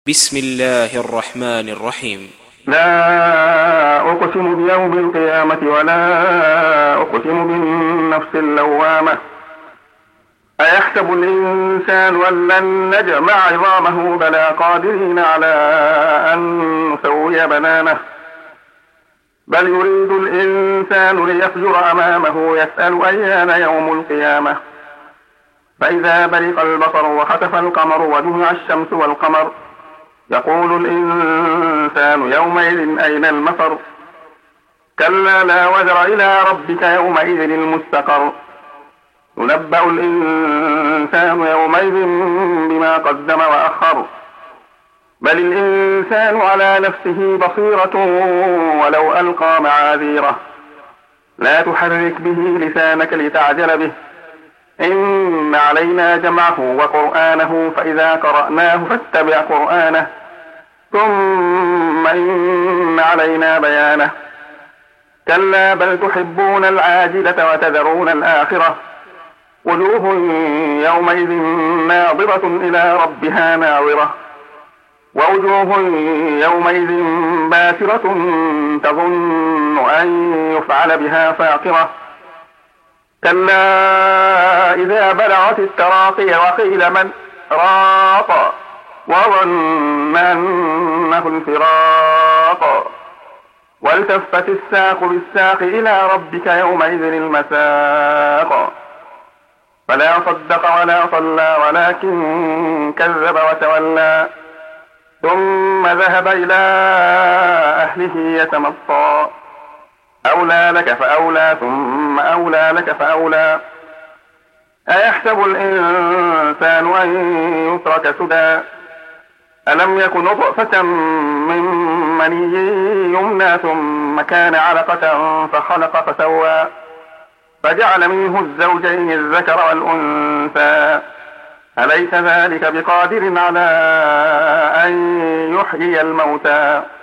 بسم الله الرحمن الرحيم. لا أقسم بيوم القيامة ولا أقسم بالنفس اللوامة. أيحسب الإنسان أن لن نجمع عظامه بلى قادرين على أن نسوي بنانه. بل يريد الإنسان ليفجر أمامه يسأل أيان يوم القيامة. فإذا برق البصر وخسف القمر وجمع الشمس والقمر يقول الإنسان يومئذ أين المفر. كلا لا وزر إلى ربك يومئذ المستقر. ينبأ الإنسان يومئذ بما قدم وأخر. بل الإنسان على نفسه بصيرة ولو ألقى معاذيره. لا تحرك به لسانك لتعجل به. إن علينا جمعه وقرآنه فإذا قرأناه فاتبع قرآنه ثم إن علينا بيانه. كلا بل تحبون العاجلة وتذرون الآخرة. وجوه يومئذ ناظرة إلى ربها ناظرة. ووجوه يومئذ باسرة تظن أن يفعل بها فاقرة. كلا إذا بلغت التراقي وقيل من راق وظن أنه الفراق. والتفت الساق بالساق إلى ربك يومئذ المساق. فلا صدق ولا صلى ولكن كذب وتولى ثم ذهب إلى أهله يتمطى. أولى لك فأولى ثم أولى لك فأولى. أيحسب الإنسان أن يترك سدى. ألم يكن نطفة من مني يمنى ثم كان علقة فخلق فسوى فجعل منه الزوجين الذكر والأنثى. أليس ذلك بقادر على أن يحيي الموتى.